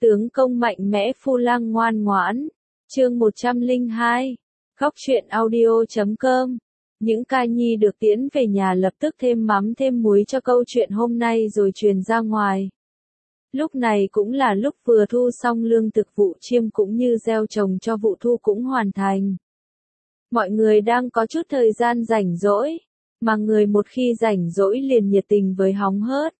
Tướng công mạnh mẽ Phu Lang ngoan ngoãn. Chương 102. Góc truyện audio.com. Những ca nhi được tiễn về nhà lập tức thêm mắm thêm muối cho câu chuyện hôm nay rồi truyền ra ngoài. Lúc này cũng là lúc vừa thu xong lương thực, vụ chiêm cũng như gieo trồng cho vụ thu cũng hoàn thành. Mọi người đang có chút thời gian rảnh rỗi, mà người một khi rảnh rỗi liền nhiệt tình với hóng hớt.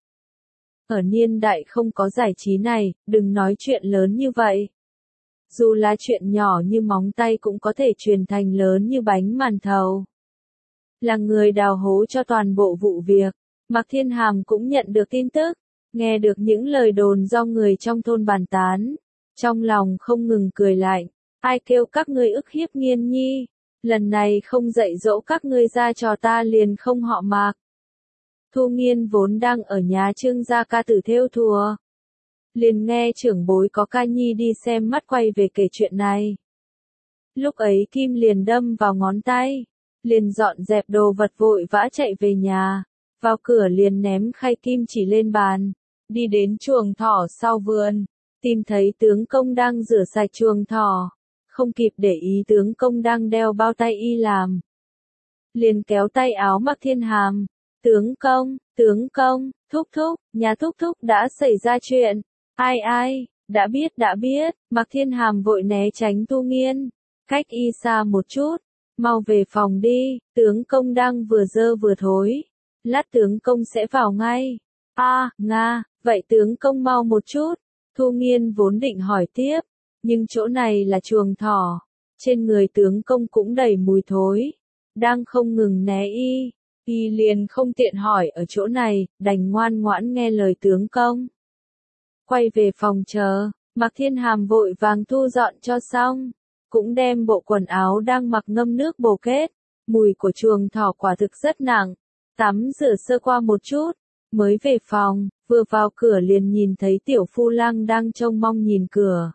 Ở niên đại không có giải trí này, đừng nói chuyện lớn như vậy. Dù là chuyện nhỏ như móng tay cũng có thể truyền thành lớn như bánh màn thầu. Là người đào hố cho toàn bộ vụ việc, Mạc Thiên Hàm cũng nhận được tin tức, nghe được những lời đồn do người trong thôn bàn tán. Trong lòng không ngừng cười lạnh, ai kêu các ngươi ức hiếp Nghiên Nhi, lần này không dạy dỗ các ngươi ra trò ta liền không họ Mạc. Thu Nghiên vốn đang ở nhà Trương gia ca tử thêu thùa. Liền nghe trưởng bối có ca nhi đi xem mắt quay về kể chuyện này. Lúc ấy kim liền đâm vào ngón tay, liền dọn dẹp đồ vật vội vã chạy về nhà, vào cửa liền ném khay kim chỉ lên bàn, đi đến chuồng thỏ sau vườn, tìm thấy tướng công đang rửa sạch chuồng thỏ, không kịp để ý tướng công đang đeo bao tay y làm. Liền kéo tay áo Mạc Thiên Hàm, tướng công, thúc thúc, nhà thúc thúc đã xảy ra chuyện. Ai, đã biết, Mạc Thiên Hàm vội né tránh Thu Nghiên, cách y xa một chút, mau về phòng đi, tướng công đang vừa dơ vừa thối, lát tướng công sẽ vào ngay. Nga, vậy tướng công mau một chút, Thu Nghiên vốn định hỏi tiếp, nhưng chỗ này là chuồng thỏ, trên người tướng công cũng đầy mùi thối, đang không ngừng né y liền không tiện hỏi ở chỗ này, đành ngoan ngoãn nghe lời tướng công. Quay về phòng chờ, Mạc Thiên Hàm vội vàng thu dọn cho xong, cũng đem bộ quần áo đang mặc ngâm nước bồ kết, mùi của chuồng thỏ quả thực rất nặng, tắm rửa sơ qua một chút, mới về phòng, vừa vào cửa liền nhìn thấy tiểu Phu Lang đang trông mong nhìn cửa.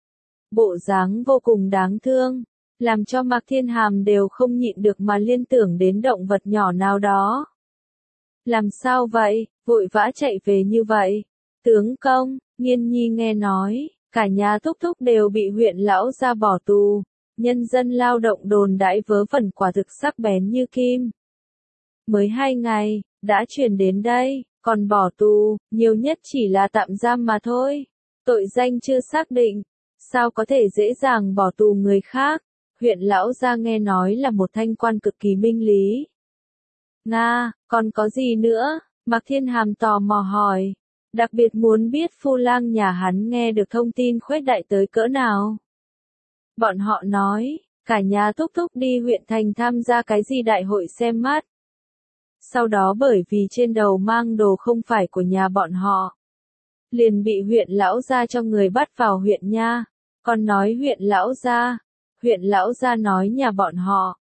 Bộ dáng vô cùng đáng thương, làm cho Mạc Thiên Hàm đều không nhịn được mà liên tưởng đến động vật nhỏ nào đó. Làm sao vậy, vội vã chạy về như vậy? Tướng công, Nghiên Nhi nghe nói, cả nhà thúc thúc đều bị huyện lão gia bỏ tù, nhân dân lao động đồn đãi vớ vẩn quả thực sắc bén như kim. Mới 2 ngày, đã truyền đến đây, còn bỏ tù, nhiều nhất chỉ là tạm giam mà thôi. Tội danh chưa xác định, sao có thể dễ dàng bỏ tù người khác? Huyện lão gia nghe nói là một thanh quan cực kỳ minh lý. Nga, còn có gì nữa? Mạc Thiên Hàm tò mò hỏi. Đặc biệt muốn biết Phu Lang nhà hắn nghe được thông tin khuếch đại tới cỡ nào. Bọn họ nói, cả nhà thúc thúc đi huyện thành tham gia cái gì đại hội xem mắt. Sau đó bởi vì trên đầu mang đồ không phải của nhà bọn họ, liền bị huyện lão gia cho người bắt vào huyện nha. Còn nói huyện lão gia nói nhà bọn họ,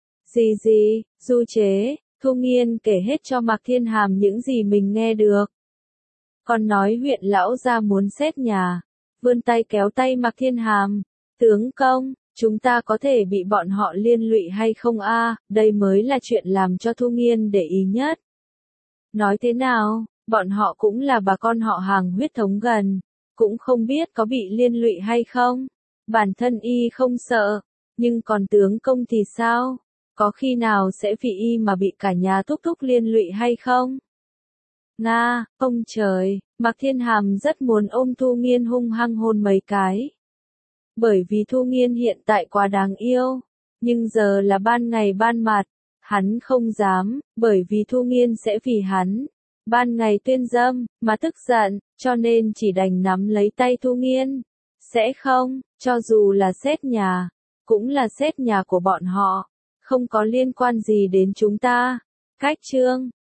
du chế, Thu Nghiên kể hết cho Mạc Thiên Hàm những gì mình nghe được. Còn nói huyện lão gia muốn xét nhà, vươn tay kéo tay Mạc Thiên Hàm, tướng công, chúng ta có thể bị bọn họ liên lụy hay không đây mới là chuyện làm cho Thu Nghiên để ý nhất. Nói thế nào, bọn họ cũng là bà con họ hàng huyết thống gần, cũng không biết có bị liên lụy hay không. Bản thân y không sợ, nhưng còn tướng công thì sao? Có khi nào sẽ vì y mà bị cả nhà thúc thúc liên lụy hay không? Nga, ông trời, Mạc Thiên Hàm rất muốn ôm Thu Nghiên hung hăng hôn mấy cái. Bởi vì Thu Nghiên hiện tại quá đáng yêu, nhưng giờ là ban ngày ban mặt, hắn không dám, bởi vì Thu Nghiên sẽ vì hắn, ban ngày tuyên dâm, mà tức giận, cho nên chỉ đành nắm lấy tay Thu Nghiên. Sẽ không, cho dù là xét nhà, cũng là xét nhà của bọn họ, không có liên quan gì đến chúng ta. Cách chương